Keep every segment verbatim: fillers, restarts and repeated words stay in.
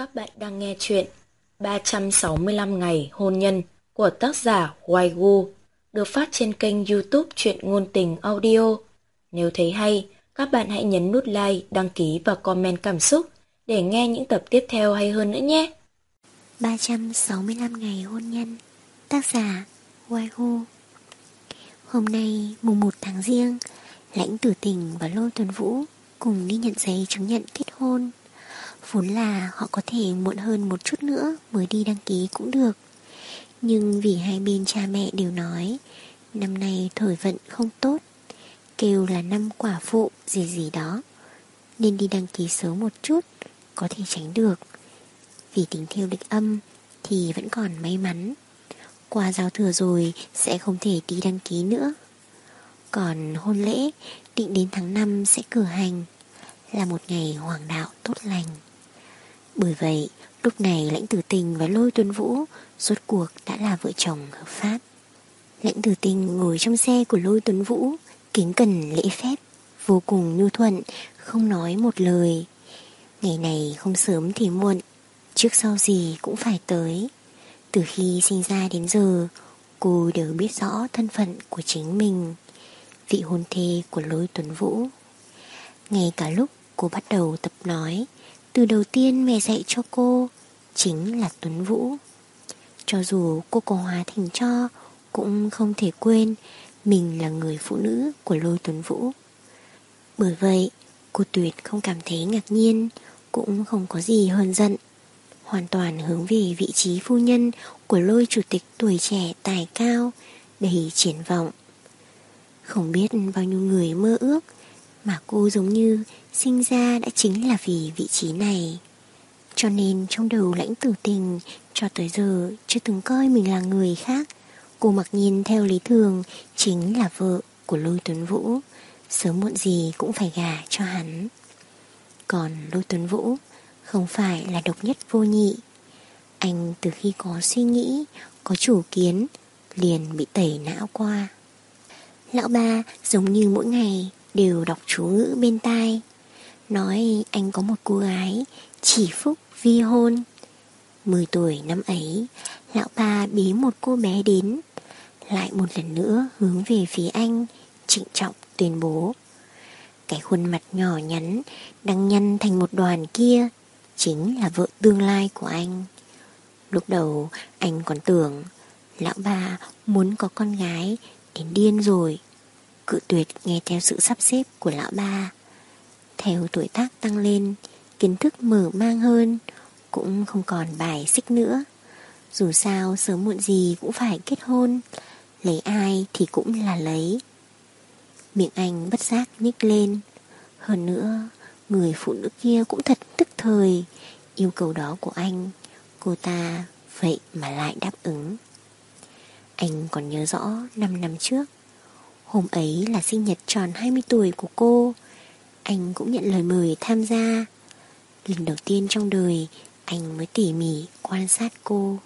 Các bạn đang nghe chuyện ba trăm sáu mươi lăm ngày hôn nhân của tác giả Hoài Gu, được phát trên kênh YouTube Truyện Ngôn Tình Audio. Nếu thấy hay, các bạn hãy nhấn nút like, đăng ký và comment cảm xúc để nghe những tập tiếp theo hay hơn nữa nhé. ba trăm sáu mươi lăm ngày hôn nhân, tác giả Hoài Gu. Hôm nay mùng một tháng Giêng, Lãnh Tử Tình và Lôi Tuấn Vũ cùng đi nhận giấy chứng nhận kết hôn. Vốn là họ có thể muộn hơn một chút nữa mới đi đăng ký cũng được, nhưng vì hai bên cha mẹ đều nói năm nay thời vận không tốt, kêu là năm quả phụ gì gì đó, nên đi đăng ký sớm một chút có thể tránh được. Vì tính theo lịch âm thì vẫn còn may mắn, qua giao thừa rồi sẽ không thể đi đăng ký nữa. Còn hôn lễ định đến tháng năm sẽ cử hành, là một ngày hoàng đạo tốt lành. Bởi vậy lúc này Lãnh Tử Tình và Lôi Tuấn Vũ rốt cuộc đã là vợ chồng hợp pháp. Lãnh Tử Tình ngồi trong xe của Lôi Tuấn Vũ, kính cẩn lễ phép, vô cùng nhu thuận, không nói một lời. Ngày này không sớm thì muộn, trước sau gì cũng phải tới. Từ khi sinh ra đến giờ, cô đều biết rõ thân phận của chính mình, vị hôn thê của Lôi Tuấn Vũ. Ngay cả lúc cô bắt đầu tập nói, từ đầu tiên mẹ dạy cho cô chính là Tuấn Vũ. Cho dù cô có hóa thành tro, cũng không thể quên mình là người phụ nữ của Lôi Tuấn Vũ. Bởi vậy cô tuyệt không cảm thấy ngạc nhiên, cũng không có gì hờn giận, hoàn toàn hướng về vị trí phu nhân của Lôi chủ tịch tuổi trẻ tài cao, đầy triển vọng. Không biết bao nhiêu người mơ ước, mà cô giống như sinh ra đã chính là vì vị trí này. Cho nên trong đầu Lãnh Tử Tình cho tới giờ chưa từng coi mình là người khác. Cô mặc nhiên theo lý thường chính là vợ của Lôi Tuấn Vũ, sớm muộn gì cũng phải gả cho hắn. Còn Lôi Tuấn Vũ không phải là độc nhất vô nhị. Anh từ khi có suy nghĩ, có chủ kiến, liền bị tẩy não qua. Lão ba giống như mỗi ngày đều đọc chú ngữ bên tai, nói anh có một cô gái chỉ phúc vi hôn. Mười tuổi năm ấy, lão ba bế một cô bé đến, lại một lần nữa hướng về phía anh, trịnh trọng tuyên bố: cái khuôn mặt nhỏ nhắn đang nhăn thành một đoàn kia chính là vợ tương lai của anh. Lúc đầu anh còn tưởng lão ba muốn có con gái đến điên rồi, cự tuyệt nghe theo sự sắp xếp của lão ba. Theo tuổi tác tăng lên, kiến thức mở mang hơn, cũng không còn bài xích nữa. Dù sao sớm muộn gì cũng phải kết hôn, lấy ai thì cũng là lấy. Miệng anh bất giác nhếch lên. Hơn nữa, người phụ nữ kia cũng thật tức thời, yêu cầu đó của anh, cô ta vậy mà lại đáp ứng. Anh còn nhớ rõ năm năm trước, hôm ấy là sinh nhật tròn hai mươi tuổi của cô, anh cũng nhận lời mời tham gia. Lần đầu tiên trong đời anh mới tỉ mỉ quan sát cô.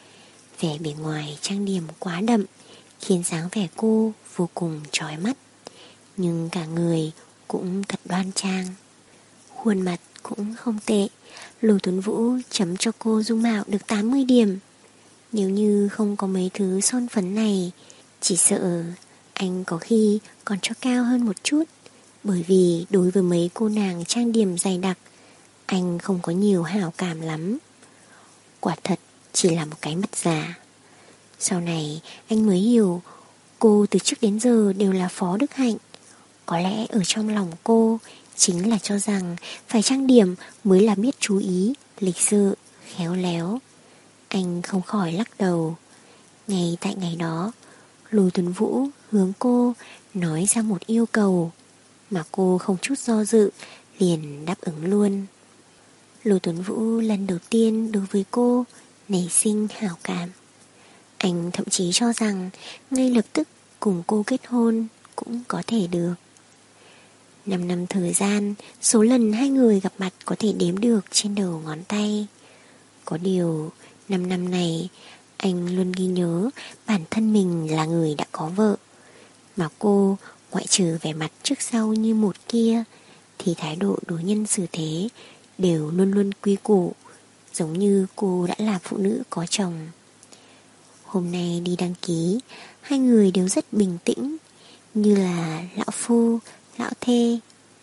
Vẻ bề ngoài trang điểm quá đậm khiến dáng vẻ cô vô cùng chói mắt, nhưng cả người cũng thật đoan trang. Khuôn mặt cũng không tệ. Lôi Tuấn Vũ chấm cho cô dung mạo được tám mươi điểm. Nếu như không có mấy thứ son phấn này, chỉ sợ anh có khi còn cho cao hơn một chút. Bởi vì đối với mấy cô nàng trang điểm dày đặc, anh không có nhiều hảo cảm lắm. Quả thật chỉ là một cái mặt giả. Sau này anh mới hiểu, cô từ trước đến giờ đều là Phó Đức Hạnh. Có lẽ ở trong lòng cô chính là cho rằng phải trang điểm mới là biết chú ý, lịch sự, khéo léo. Anh không khỏi lắc đầu. Ngay tại ngày đó, Lôi Tuấn Vũ hướng cô nói ra một yêu cầu, mà cô không chút do dự liền đáp ứng luôn. Lôi Tuấn Vũ lần đầu tiên đối với cô nảy sinh hảo cảm. Anh thậm chí cho rằng ngay lập tức cùng cô kết hôn cũng có thể được. Năm năm thời gian, số lần hai người gặp mặt có thể đếm được trên đầu ngón tay. Có điều, năm năm này, anh luôn ghi nhớ bản thân mình là người đã có vợ, mà cô, ngoại trừ vẻ mặt trước sau như một kia, thì thái độ đối nhân xử thế đều luôn luôn quy củ, giống như cô đã là phụ nữ có chồng. Hôm nay đi đăng ký, hai người đều rất bình tĩnh, như là lão phu, lão thê.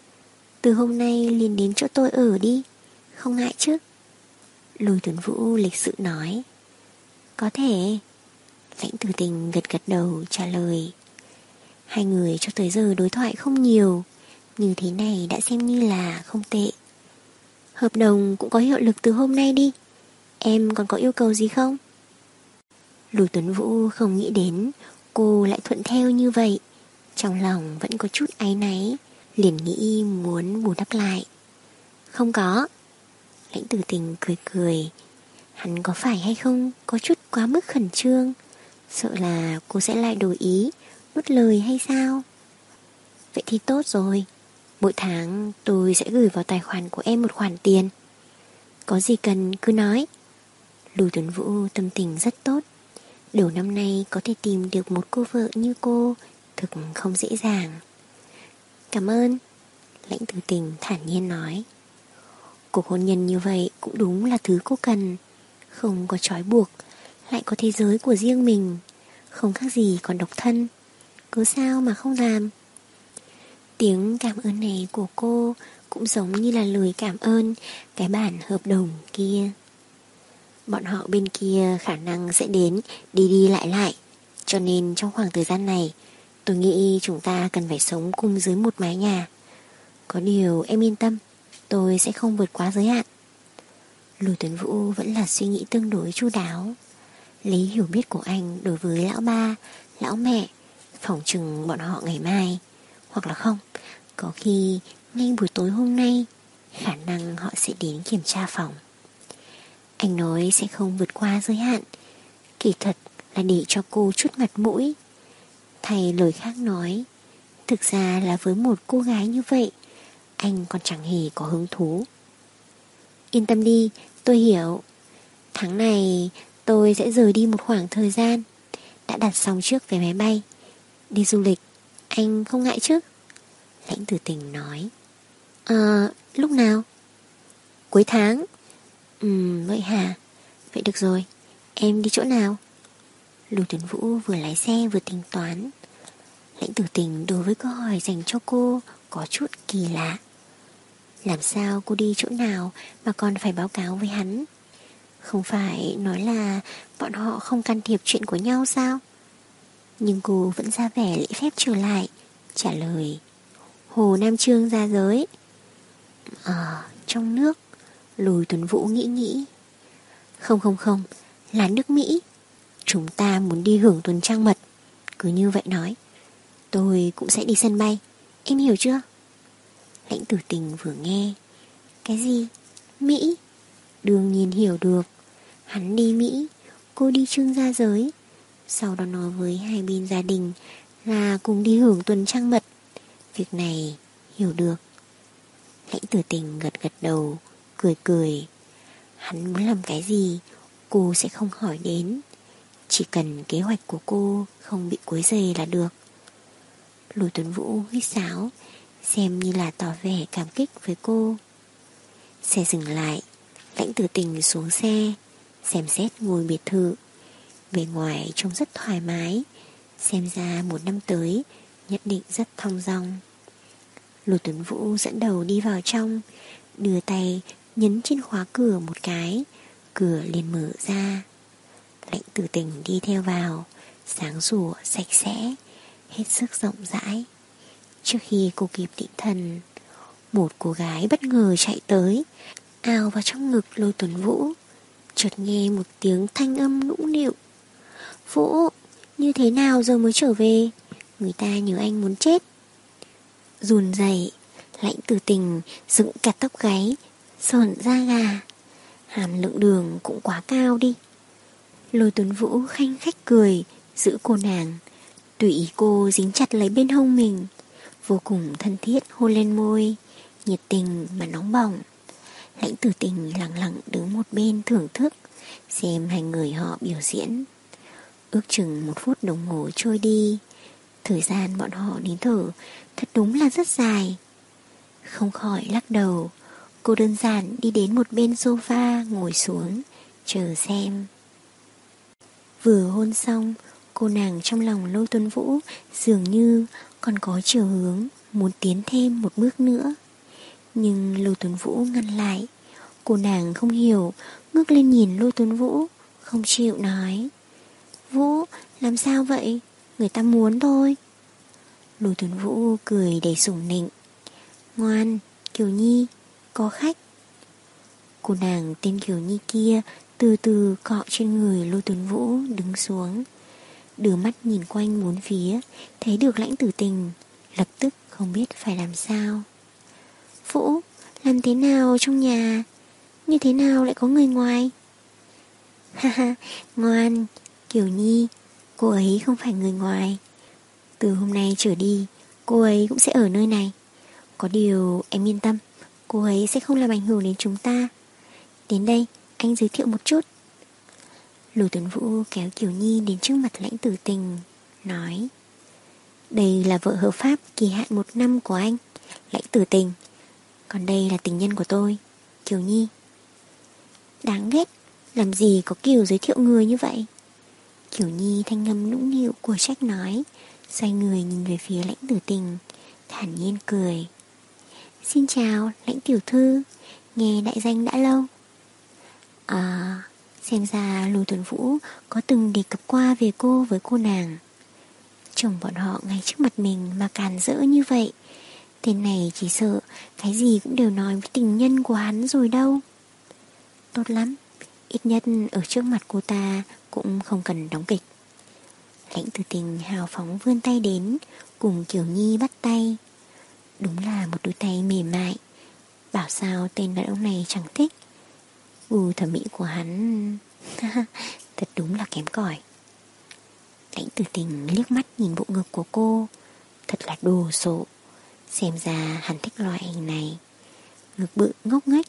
Từ hôm nay liền đến chỗ tôi ở đi, không ngại chứ? Lôi Tuấn Vũ lịch sự nói. Có thể. Lãnh Tử Tình gật gật đầu trả lời. Hai người cho tới giờ đối thoại không nhiều, như thế này đã xem như là không tệ. Hợp đồng cũng có hiệu lực từ hôm nay đi. Em còn có yêu cầu gì không? Lôi Tuấn Vũ không nghĩ đến cô lại thuận theo như vậy, trong lòng vẫn có chút áy náy, liền nghĩ muốn bù đắp lại. Không có. Lãnh Tử Tình cười cười. Hắn có phải hay không có chút quá mức khẩn trương, sợ là cô sẽ lại đổi ý, nuốt lời hay sao? Vậy thì tốt rồi. Mỗi tháng tôi sẽ gửi vào tài khoản của em một khoản tiền. Có gì cần cứ nói. Lôi Tuấn Vũ tâm tình rất tốt. Đầu năm nay có thể tìm được một cô vợ như cô thực không dễ dàng. Cảm ơn. Lãnh Tử Tình thản nhiên nói. Cuộc hôn nhân như vậy cũng đúng là thứ cô cần. Không có trói buộc, lại có thế giới của riêng mình, không khác gì còn độc thân. Cứ sao mà không làm. Tiếng cảm ơn này của cô cũng giống như là lời cảm ơn cái bản hợp đồng kia. Bọn họ bên kia khả năng sẽ đến đi đi lại lại, cho nên trong khoảng thời gian này tôi nghĩ chúng ta cần phải sống cùng dưới một mái nhà. Có điều em yên tâm, tôi sẽ không vượt quá giới hạn. Lôi Tuấn Vũ vẫn là suy nghĩ tương đối chu đáo. Lấy hiểu biết của anh đối với lão ba, lão mẹ, phỏng chừng bọn họ ngày mai, hoặc là không, có khi ngay buổi tối hôm nay, khả năng họ sẽ đến kiểm tra phòng. Anh nói sẽ không vượt qua giới hạn, kỳ thật là để cho cô chút mặt mũi. Thay lời khác nói, thực ra là với một cô gái như vậy, anh còn chẳng hề có hứng thú. Yên tâm đi, tôi hiểu. Tháng này tôi sẽ rời đi một khoảng thời gian, đã đặt xong trước vé máy bay. Đi du lịch, anh không ngại chứ? Lãnh Tử Tình nói. À, lúc nào? Cuối tháng. Ừ, vậy hả? Vậy được rồi, em đi chỗ nào? Lôi Tuấn Vũ vừa lái xe vừa tính toán. Lãnh Tử Tình đối với câu hỏi dành cho cô có chút kỳ lạ. Làm sao cô đi chỗ nào mà còn phải báo cáo với hắn? Không phải nói là bọn họ không can thiệp chuyện của nhau sao? Nhưng cô vẫn ra vẻ lễ phép trở lại, trả lời. Hồ Nam Chương ra giới. Ờ, trong nước. Lôi Tuấn Vũ nghĩ nghĩ. Không không không, là nước Mỹ. Chúng ta muốn đi hưởng tuần trăng mật. Cứ như vậy nói. Tôi cũng sẽ đi sân bay. Em hiểu chưa? Lãnh Tử Tình vừa nghe. Cái gì? Mỹ? Đương nhiên hiểu được. Hắn đi Mỹ, cô đi Trương gia giới. Sau đó nói với hai bên gia đình là cùng đi hưởng tuần trăng mật. Việc này hiểu được. Lãnh Tử Tình gật gật đầu, cười cười. Hắn muốn làm cái gì cô sẽ không hỏi đến, chỉ cần kế hoạch của cô không bị quấy rầy là được. Lôi Tuấn Vũ huýt sáo, xem như là tỏ vẻ cảm kích với cô. Xe dừng lại, Lãnh Tử Tình xuống xe, xem xét ngôi biệt thự. Bề ngoài trông rất thoải mái, xem ra một năm tới nhất định rất thong dong. Lôi Tuấn Vũ dẫn đầu đi vào trong, đưa tay nhấn trên khóa cửa một cái, cửa liền mở ra. Lãnh Tử Tình đi theo vào, sáng sủa sạch sẽ, hết sức rộng rãi. Trước khi cô kịp định thần, một cô gái bất ngờ chạy tới, ào vào trong ngực Lôi Tuấn Vũ. Chợt nghe một tiếng thanh âm nũng nịu. Vũ, như thế nào giờ mới trở về? Người ta nhớ anh muốn chết. Run rẩy, Lãnh Tử Tình dựng cả tóc gáy, sởn da gà. Hàm lượng đường cũng quá cao đi. Lôi Tuấn Vũ khanh khách cười, giữ cô nàng, tùy ý cô dính chặt lấy bên hông mình, vô cùng thân thiết hôn lên môi, nhiệt tình mà nóng bỏng. Lãnh Tử Tình lặng lặng đứng một bên thưởng thức, xem hai người họ biểu diễn. Ước chừng một phút đồng hồ trôi đi, thời gian bọn họ nín thở thật đúng là rất dài. Không khỏi lắc đầu, cô đơn giản đi đến một bên sofa ngồi xuống, chờ xem. Vừa hôn xong, cô nàng trong lòng Lôi Tuấn Vũ dường như còn có chiều hướng muốn tiến thêm một bước nữa. Nhưng Lôi Tuấn Vũ ngăn lại. Cô nàng không hiểu, ngước lên nhìn Lôi Tuấn Vũ, không chịu nói. Vũ, làm sao vậy? Người ta muốn thôi. Lôi Tuấn Vũ cười đầy sủng nịnh. Ngoan, Kiều Nhi, có khách. Cô nàng tên Kiều Nhi kia từ từ cọ trên người Lôi Tuấn Vũ đứng xuống, đưa mắt nhìn quanh bốn phía, thấy được Lãnh Tử Tình, lập tức không biết phải làm sao. Vũ, làm thế nào trong nhà? Như thế nào lại có người ngoài? Ha ha, ngoan, Kiều Nhi, cô ấy không phải người ngoài. Từ hôm nay trở đi, cô ấy cũng sẽ ở nơi này. Có điều em yên tâm, cô ấy sẽ không làm ảnh hưởng đến chúng ta. Đến đây, anh giới thiệu một chút. Lôi Tuấn Vũ kéo Kiều Nhi đến trước mặt Lãnh Tử Tình, nói: đây là vợ hợp pháp kỳ hạn một năm của anh, Lãnh Tử Tình. Còn đây là tình nhân của tôi, Kiều Nhi. Đáng ghét, làm gì có kiểu giới thiệu người như vậy. Kiều Nhi thanh ngâm nũng nịu của trách nói, xoay người nhìn về phía Lãnh Tử Tình, thản nhiên cười. Xin chào Lãnh tiểu thư, nghe đại danh đã lâu. À, xem ra Lôi Tuấn Vũ có từng đề cập qua về cô với cô nàng. Chồng bọn họ ngay trước mặt mình mà càn rỡ như vậy, tên này chỉ sợ cái gì cũng đều nói với tình nhân của hắn rồi đâu. Tốt lắm, ít nhất ở trước mặt cô ta cũng không cần đóng kịch. Lãnh Tử Tình hào phóng vươn tay đến, cùng Kiều Nhi bắt tay. Đúng là một đôi tay mềm mại, bảo sao tên đàn ông này chẳng thích. Gu thẩm mỹ của hắn thật đúng là kém cỏi. Lãnh Tử Tình liếc mắt nhìn bộ ngực của cô, thật là đồ sộ. Xem ra hắn thích loại hình này, ngực bự ngốc nghếch.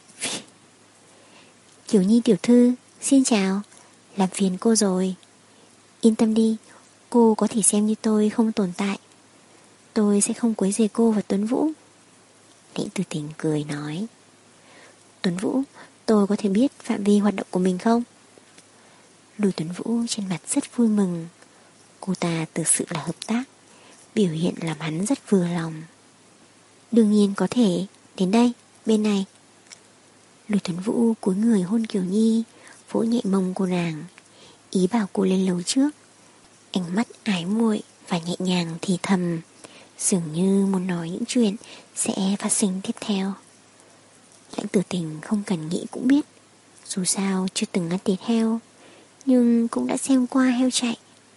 Kiều Nhi tiểu thư, xin chào, làm phiền cô rồi. Yên tâm đi, cô có thể xem như tôi không tồn tại. Tôi sẽ không quấy rầy cô và Tuấn Vũ. Lãnh Tử Tình cười nói. Tuấn Vũ, tôi có thể biết phạm vi hoạt động của mình không? Lôi Tuấn Vũ trên mặt rất vui mừng. Cô ta thực sự là hợp tác, biểu hiện làm hắn rất vừa lòng. Đương nhiên có thể, đến đây, bên này. Lôi Tuấn Vũ cúi người hôn Kiều Nhi, vỗ nhẹ mông cô nàng, ý bảo cô lên lầu trước. Ánh mắt ái muội và nhẹ nhàng thì thầm, dường như muốn nói những chuyện sẽ phát sinh tiếp theo. Lãnh Tử Tình không cần nghĩ cũng biết, dù sao chưa từng ăn thịt heo, nhưng cũng đã xem qua heo chạy.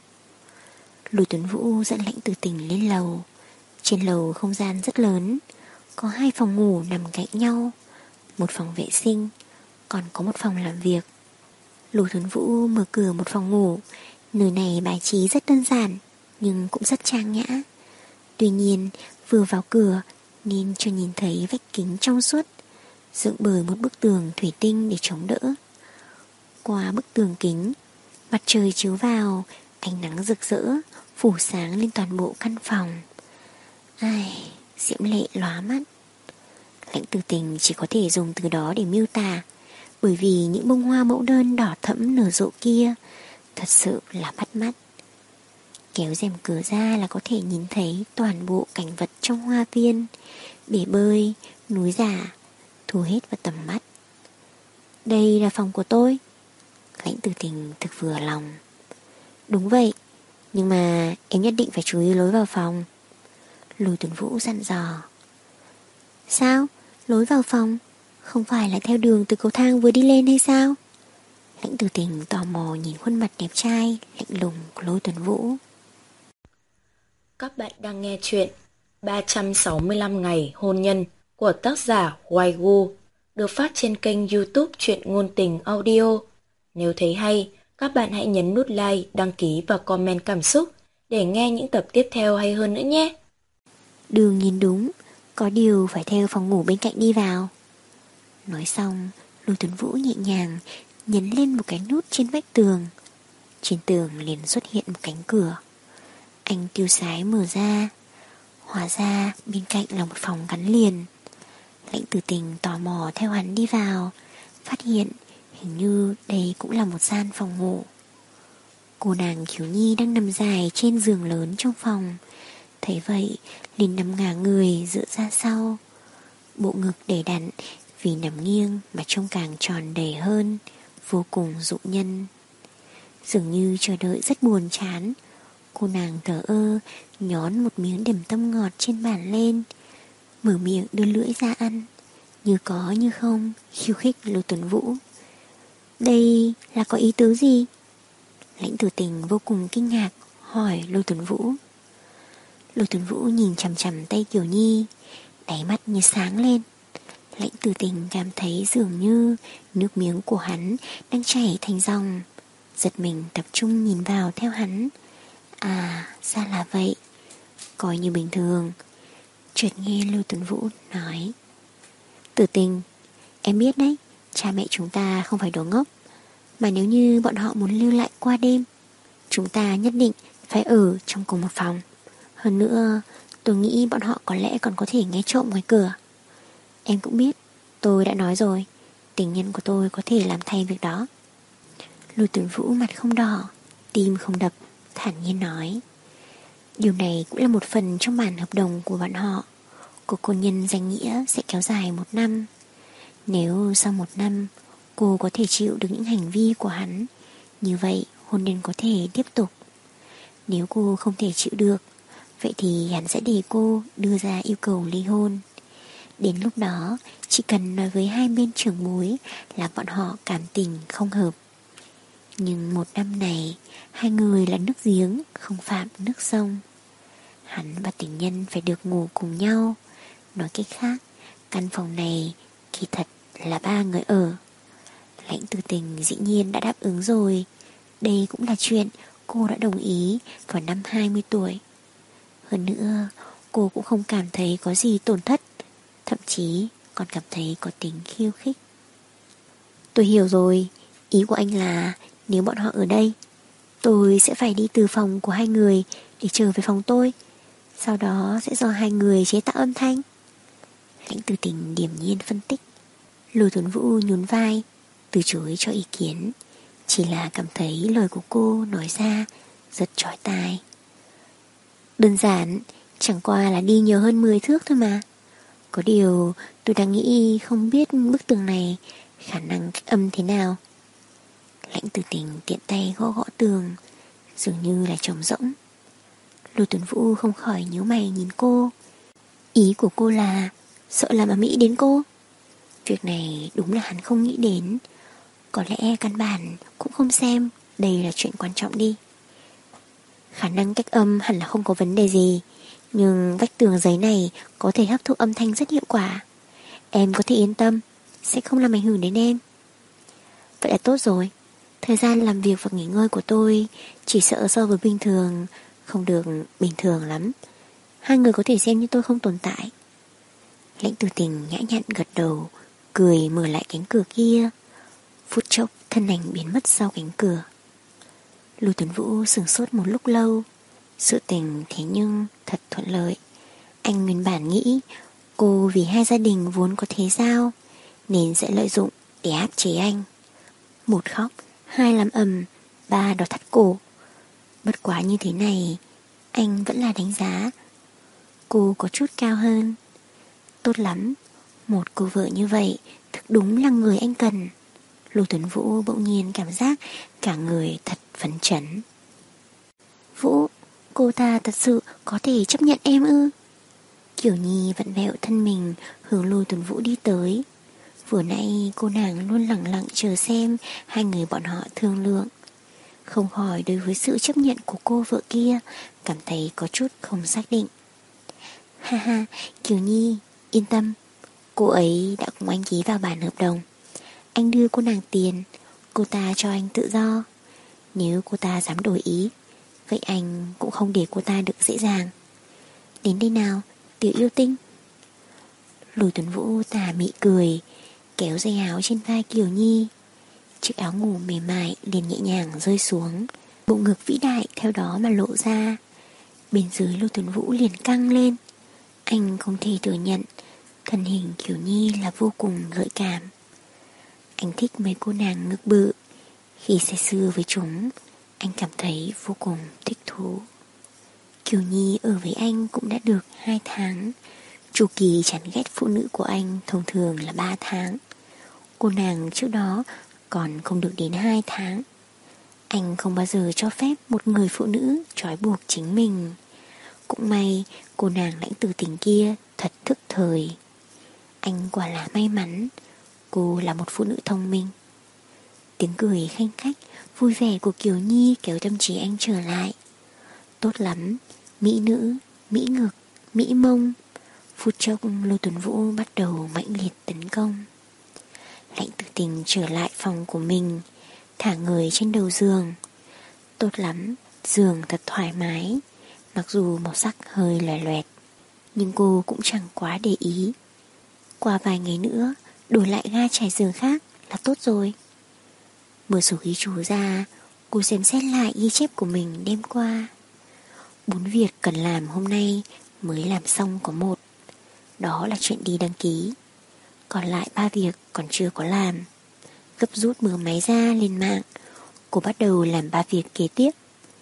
Lôi Tuấn Vũ dẫn Lãnh Tử Tình lên lầu. Trên lầu không gian rất lớn, có hai phòng ngủ nằm cạnh nhau, một phòng vệ sinh, còn có một phòng làm việc. Lôi Tuấn Vũ mở cửa một phòng ngủ. Nơi này bài trí rất đơn giản, nhưng cũng rất trang nhã. Tuy nhiên vừa vào cửa nên chưa nhìn thấy vách kính trong suốt, dựng bởi một bức tường thủy tinh để chống đỡ. Qua bức tường kính, mặt trời chiếu vào, ánh nắng rực rỡ phủ sáng lên toàn bộ căn phòng. Ai, diễm lệ lóa mắt. Lãnh Tử Tình chỉ có thể dùng từ đó để miêu tả, bởi vì những bông hoa mẫu đơn đỏ thẫm nở rộ kia thật sự là bắt mắt. Kéo rèm cửa ra là có thể nhìn thấy toàn bộ cảnh vật trong hoa viên, bể bơi, núi giả, thu hết vào tầm mắt. Đây là phòng của tôi. Lãnh Tử Tình thực vừa lòng. Đúng vậy, nhưng mà em nhất định phải chú ý lối vào phòng. Lôi Tuấn Vũ dặn dò. Sao? Lối vào phòng? Không phải là theo đường từ cầu thang vừa đi lên hay sao? Lãnh Tử Tình tò mò nhìn khuôn mặt đẹp trai lạnh lùng của Lôi Tuấn Vũ. Các bạn đang nghe chuyện ba trăm sáu mươi lăm ngày hôn nhân của tác giả Hoài Gu, được phát trên kênh YouTube Truyện Ngôn Tình Audio. Nếu thấy hay, các bạn hãy nhấn nút like, đăng ký và comment cảm xúc để nghe những tập tiếp theo hay hơn nữa nhé. Đường nhìn đúng, có điều phải theo phòng ngủ bên cạnh đi vào. Nói xong, Lôi Tuấn Vũ nhẹ nhàng nhấn lên một cái nút trên vách tường. Trên tường liền xuất hiện một cánh cửa. Anh tiêu sái mở ra. Hóa ra bên cạnh là một phòng gắn liền. Lãnh Tử Tình tò mò theo hắn đi vào, phát hiện hình như đây cũng là một gian phòng ngủ. Cô nàng Kiều Nhi đang nằm dài trên giường lớn trong phòng. Thấy vậy liền nằm ngả người dựa ra sau. Bộ ngực đầy đặn vì nằm nghiêng mà trông càng tròn đầy hơn, vô cùng dụ nhân. Dường như chờ đợi rất buồn chán, cô nàng thờ ơ nhón một miếng điểm tâm ngọt trên bàn lên, mở miệng đưa lưỡi ra ăn, như có như không khiêu khích Lưu Tuấn Vũ. Đây là có ý tứ gì? Lãnh Tử Tình vô cùng kinh ngạc hỏi Lưu Tuấn Vũ. Lưu Tuấn Vũ nhìn chằm chằm tay Kiều Nhi, đáy mắt như sáng lên. Lãnh Tử Tình cảm thấy dường như nước miếng của hắn đang chảy thành dòng, giật mình tập trung nhìn vào theo hắn. À, ra là vậy, coi như bình thường. Chợt nghe Lưu Tuấn Vũ nói: Tử Tình, em biết đấy, cha mẹ chúng ta không phải đồ ngốc, mà nếu như bọn họ muốn lưu lại qua đêm, chúng ta nhất định phải ở trong cùng một phòng. Hơn nữa, tôi nghĩ bọn họ có lẽ còn có thể nghe trộm ngoài cửa. Em cũng biết, tôi đã nói rồi, tình nhân của tôi có thể làm thay việc đó. Lưu Tuấn Vũ mặt không đỏ, tim không đập, thản nhiên nói: Điều này cũng là một phần trong bản hợp đồng của bọn họ. Cuộc hôn nhân danh nghĩa sẽ kéo dài một năm. Nếu sau một năm cô có thể chịu được những hành vi của hắn, như vậy hôn nhân có thể tiếp tục. Nếu cô không thể chịu được, vậy thì hắn sẽ để cô đưa ra yêu cầu ly hôn. Đến lúc đó chỉ cần nói với hai bên trưởng bối là bọn họ cảm tình không hợp. Nhưng một năm này hai người là nước giếng không phạm nước sông. Hắn và tình nhân phải được ngủ cùng nhau. Nói cách khác, căn phòng này kỳ thật là ba người ở. Lãnh Tử Tình dĩ nhiên đã đáp ứng rồi. Đây cũng là chuyện cô đã đồng ý vào năm hai mươi tuổi. Hơn nữa, cô cũng không cảm thấy có gì tổn thất, thậm chí còn cảm thấy có tính khiêu khích. Tôi hiểu rồi, ý của anh là nếu bọn họ ở đây, tôi sẽ phải đi từ phòng của hai người để trở về phòng tôi, sau đó sẽ do hai người chế tạo âm thanh. Lãnh Tử Tình điềm nhiên phân tích. Lưu Tuấn Vũ nhún vai, từ chối cho ý kiến, chỉ là cảm thấy lời của cô nói ra rất chói tai. Đơn giản, chẳng qua là đi nhiều hơn mười thước thôi mà. Có điều tôi đang nghĩ không biết bức tường này khả năng cách âm thế nào. Lãnh Tử Tình tiện tay gõ gõ tường, dường như là trống rỗng. Lưu Tuấn Vũ không khỏi nhíu mày nhìn cô. Ý của cô là sợ làm ầm ĩ đến cô. Việc này đúng là hắn không nghĩ đến. Có lẽ căn bản cũng không xem đây là chuyện quan trọng đi. Khả năng cách âm hẳn là không có vấn đề gì, nhưng vách tường giấy này có thể hấp thụ âm thanh rất hiệu quả. Em có thể yên tâm, sẽ không làm ảnh hưởng đến em. Vậy là tốt rồi. Thời gian làm việc và nghỉ ngơi của tôi chỉ sợ so với bình thường không được bình thường lắm. Hai người có thể xem như tôi không tồn tại. Lãnh Tử Tình nhã nhặn gật đầu, cười mở lại cánh cửa kia. Phút chốc thân ảnh biến mất sau cánh cửa. Lưu Tuấn Vũ sửng sốt một lúc lâu. Sự tình thế nhưng thật thuận lợi. Anh nguyên bản nghĩ cô vì hai gia đình vốn có thế giao nên sẽ lợi dụng để áp chế anh. Một khóc, hai làm ầm, ba đòi thắt cổ. Bất quá như thế này, anh vẫn là đánh giá cô có chút cao hơn. Tốt lắm, một cô vợ như vậy thực đúng là người anh cần. Lưu Tuấn Vũ bỗng nhiên cảm giác cả người thật phấn chấn. Vũ, cô ta thật sự có thể chấp nhận em ư? Kiều Nhi vặn vẹo thân mình hướng Lưu Tuấn Vũ đi tới. Vừa nãy cô nàng luôn lặng lặng chờ xem hai người bọn họ thương lượng, không khỏi đối với sự chấp nhận của cô vợ kia cảm thấy có chút không xác định. Ha ha, Kiều Nhi, yên tâm, cô ấy đã cùng anh ký vào bản hợp đồng. Anh đưa cô nàng tiền, cô ta cho anh tự do. Nếu cô ta dám đổi ý, vậy anh cũng không để cô ta được dễ dàng. Đến đây nào, tiểu yêu tinh. Lưu Tuấn Vũ tà mị cười, kéo dây áo trên vai Kiều Nhi. Chiếc áo ngủ mềm mại liền nhẹ nhàng rơi xuống, bộ ngực vĩ đại theo đó mà lộ ra. Bên dưới Lưu Tuấn Vũ liền căng lên. Anh không thể thừa nhận Thân hình Kiều Nhi là vô cùng gợi cảm. Anh thích mấy cô nàng ngực bự. Khi say sưa với chúng, anh cảm thấy vô cùng thích thú. Kiều Nhi ở với anh cũng đã được hai tháng. Chu kỳ chán ghét phụ nữ của anh thông thường là ba tháng. Cô nàng trước đó còn không được đến hai tháng. Anh không bao giờ cho phép một người phụ nữ trói buộc chính mình. Cũng may cô nàng lãnh tử tình kia thật thức thời. Anh quả là may mắn. Cô là một phụ nữ thông minh. Tiếng cười khanh khách vui vẻ của Kiều Nhi kéo tâm trí anh trở lại. Tốt lắm. Mỹ nữ, mỹ ngực, mỹ mông. Phút chốc Lô Tuấn Vũ bắt đầu mãnh liệt tấn công. Lãnh tử tình trở lại phòng của mình, thả người trên đầu giường. Tốt lắm, giường thật thoải mái. Mặc dù màu sắc hơi loè loẹt, nhưng cô cũng chẳng quá để ý. Qua vài ngày nữa đổi lại ga trải giường khác là tốt rồi. Mở sổ ghi chú ra, cô xem xét lại ghi chép của mình đêm qua. Bốn việc cần làm hôm nay mới làm xong có một. Đó là chuyện đi đăng ký. Còn lại ba việc còn chưa có làm. Gấp rút mở máy ra lên mạng, cô bắt đầu làm ba việc kế tiếp.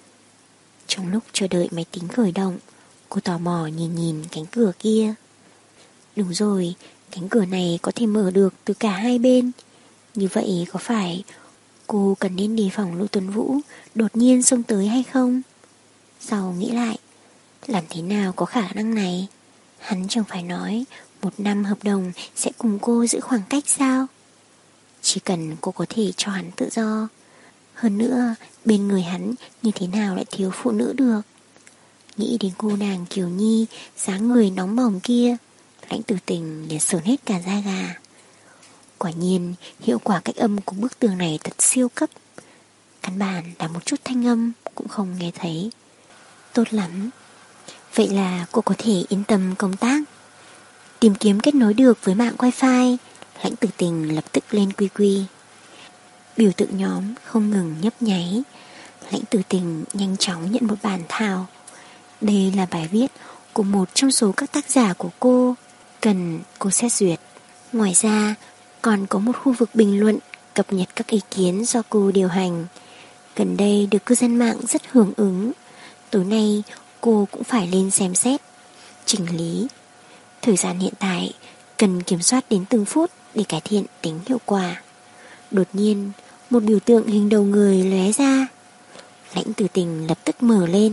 Trong lúc chờ đợi máy tính khởi động, cô tò mò nhìn nhìn cánh cửa kia. Đúng rồi, cánh cửa này có thể mở được từ cả hai bên. Như vậy có phải cô cần nên đề phòng Lô Tuấn Vũ đột nhiên xông tới hay không? Sau nghĩ lại, làm thế nào có khả năng này? Hắn chẳng phải nói một năm hợp đồng sẽ cùng cô giữ khoảng cách sao? Chỉ cần cô có thể cho hắn tự do. Hơn nữa, bên người hắn như thế nào lại thiếu phụ nữ được? Nghĩ đến cô nàng Kiều Nhi dáng người nóng bỏng kia, Lãnh Tử Tình liền sởn hết cả da gà. Quả nhiên, hiệu quả cách âm của bức tường này thật siêu cấp. Căn bản là một chút thanh âm cũng không nghe thấy. Tốt lắm. Vậy là cô có thể yên tâm công tác. Tìm kiếm kết nối được với mạng wifi, Lãnh Tử Tình lập tức lên quy quy. Biểu tượng nhóm không ngừng nhấp nháy. Lãnh Tử Tình nhanh chóng nhận một bản thảo. Đây là bài viết của một trong số các tác giả của cô, cần cô xét duyệt. Ngoài ra còn có một khu vực bình luận cập nhật các ý kiến do cô điều hành. Gần đây được cư dân mạng rất hưởng ứng. Tối nay cô cũng phải lên xem xét, chỉnh lý. Thời gian hiện tại cần kiểm soát đến từng phút để cải thiện tính hiệu quả. Đột nhiên một biểu tượng hình đầu người lóe ra. Lãnh Tử Tình lập tức mở lên.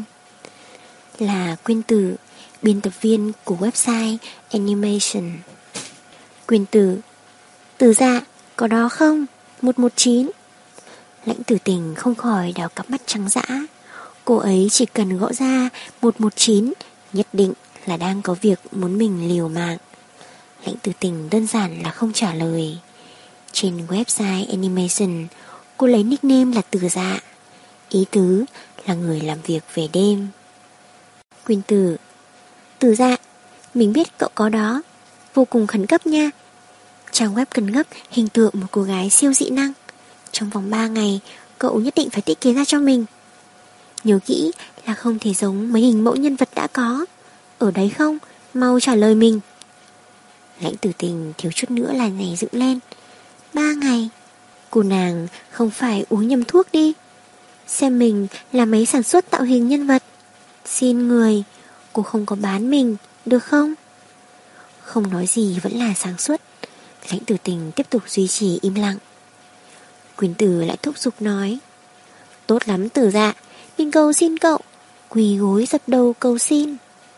Là Quyên Tử, biên tập viên của website Animation. Quyên Tử: Tử dạ, có đó không? một một chín. Lãnh Tử Tình không khỏi đào cặp mắt trắng dã. Cô ấy chỉ cần gõ ra một một chín, nhất định là đang có việc muốn mình liều mạng. Lãnh Tử Tình đơn giản là không trả lời. Trên website Animation, cô lấy nickname là Tử dạ, ý tứ là người làm việc về đêm. Quyên Tử: Tử dạ, mình biết cậu có đó, vô cùng khẩn cấp nha. Trang web cần gấp hình tượng một cô gái siêu dị năng. Trong vòng ba ngày cậu nhất định phải thiết kế ra cho mình. Nhớ kỹ là không thể giống mấy hình mẫu nhân vật đã có. Ở đấy không? Mau trả lời mình. Lãnh Tử Tình thiếu chút nữa là nhảy dựng lên. Ba ngày? Cô nàng không phải uống nhầm thuốc đi. Xem mình là máy sản xuất tạo hình nhân vật. Xin người, cô không có bán mình, được không? Không nói gì vẫn là sáng suốt. Lãnh Tử Tình tiếp tục duy trì im lặng. Quyên Tử lại thúc giục nói: Tốt lắm Tử dạ, mình cầu xin cậu, quỳ gối dập đầu cầu xin.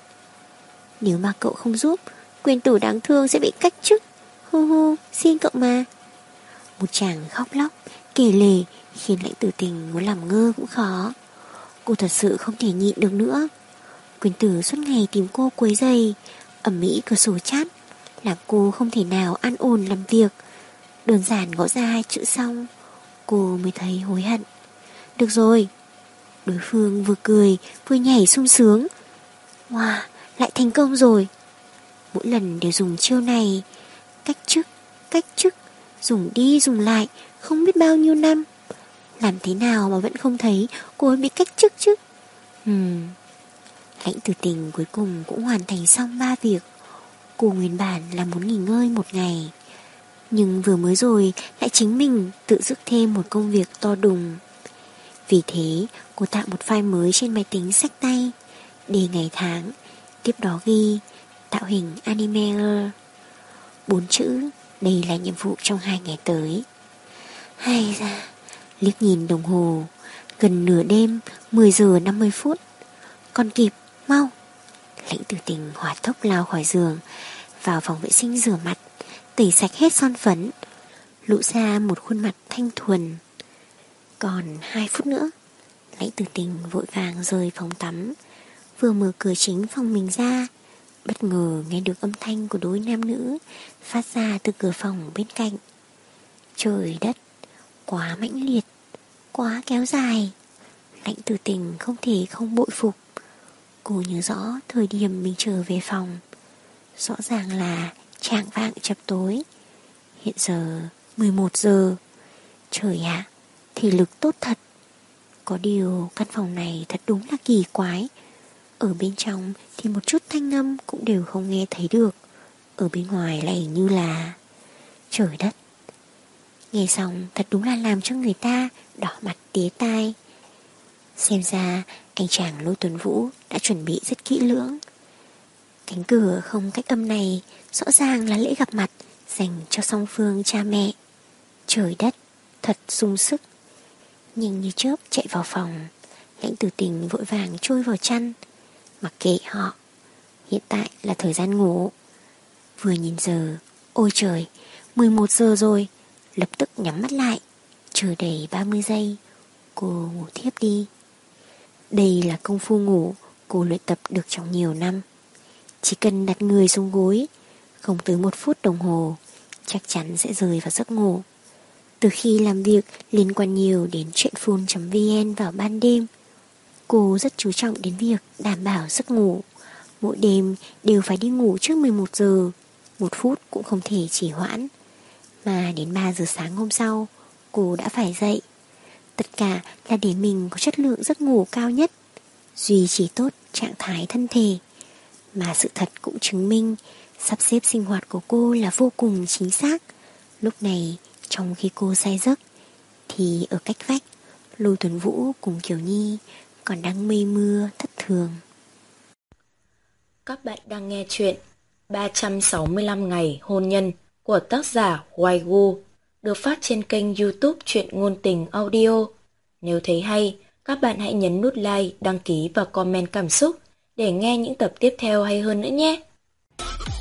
Nếu mà cậu không giúp, Quyên Tử đáng thương sẽ bị cách chức. Hu hu, xin cậu mà. Một chàng khóc lóc kể lể khiến Lãnh Tử Tình muốn làm ngơ cũng khó. Cô thật sự không thể nhịn được nữa. Quyên Tử suốt ngày tìm cô quấy rầy, ầm ĩ cửa sổ chat, làm cô không thể nào an ổn làm việc. Đơn giản gõ ra hai chữ xong, cô mới thấy hối hận. Được rồi. Đối phương vừa cười vừa nhảy sung sướng. Wow, lại thành công rồi. Mỗi lần đều dùng chiêu này. Cách chức, cách chức, dùng đi dùng lại không biết bao nhiêu năm. Làm thế nào mà vẫn không thấy cô ấy bị cách chức chứ? Hmm. Lãnh Tử Tình cuối cùng cũng hoàn thành xong ba việc. Cô nguyên bản là muốn nghỉ ngơi một ngày, nhưng vừa mới rồi lại chính mình tự dứt thêm một công việc to đùng. Vì thế cô tạo một file mới trên máy tính xách tay, đề ngày tháng, tiếp đó ghi tạo hình anime. Bốn chữ, đây là nhiệm vụ trong hai ngày tới. Hay ra, liếc nhìn đồng hồ, gần nửa đêm, mười giờ năm mươi phút. Còn kịp, mau. Lãnh Tử Tình hỏa tốc lao khỏi giường, vào phòng vệ sinh rửa mặt, tẩy sạch hết son phấn, lộ ra một khuôn mặt thanh thuần. Còn hai phút nữa. Lãnh Tử Tình vội vàng rời phòng tắm, vừa mở cửa chính phòng mình ra, bất ngờ nghe được âm thanh của đôi nam nữ phát ra từ cửa phòng bên cạnh. Trời đất, quá mãnh liệt, quá kéo dài. Lãnh Tử Tình không thể không bội phục. Cô nhớ rõ thời điểm mình trở về phòng, rõ ràng là chạng vạng chập tối. Hiện giờ mười một giờ. Trời ạ, thể lực tốt thật. Có điều căn phòng này thật đúng là kỳ quái. Ở bên trong thì một chút thanh âm cũng đều không nghe thấy được. Ở bên ngoài lại như là... Trời đất. Nghe xong thật đúng là làm cho người ta đỏ mặt tía tai. Xem ra anh chàng Lôi Tuấn Vũ đã chuẩn bị rất kỹ lưỡng. Cánh cửa không cách âm này rõ ràng là lễ gặp mặt dành cho song phương cha mẹ. Trời đất, thật sung sức. Nhanh như chớp chạy vào phòng, Lãnh Tử Tình vội vàng chui vào chăn, mặc kệ họ. Hiện tại là thời gian ngủ. Vừa nhìn giờ, ôi trời, mười một giờ rồi. Lập tức nhắm mắt lại, chờ đầy ba mươi giây, cô ngủ thiếp đi. Đây là công phu ngủ cô luyện tập được trong nhiều năm. Chỉ cần đặt người xuống gối, không tới một phút đồng hồ, chắc chắn sẽ rơi vào giấc ngủ. Từ khi làm việc liên quan nhiều đến chuyện phone chấm vn vào ban đêm, cô rất chú trọng đến việc đảm bảo giấc ngủ. Mỗi đêm đều phải đi ngủ trước mười một giờ, một phút cũng không thể trì hoãn. Mà đến ba giờ sáng hôm sau, cô đã phải dậy. Tất cả là để mình có chất lượng giấc ngủ cao nhất, duy trì tốt trạng thái thân thể. Mà sự thật cũng chứng minh sắp xếp sinh hoạt của cô là vô cùng chính xác. Lúc này, trong khi cô say giấc, thì ở cách vách, Lôi Tuấn Vũ cùng Kiều Nhi còn đang mây mưa thất thường. Các bạn đang nghe chuyện ba trăm sáu mươi lăm ngày hôn nhân của tác giả Hoài Gu, được phát trên kênh YouTube Truyện Ngôn Tình Audio. Nếu thấy hay, các bạn hãy nhấn nút like, đăng ký và comment cảm xúc để nghe những tập tiếp theo hay hơn nữa nhé.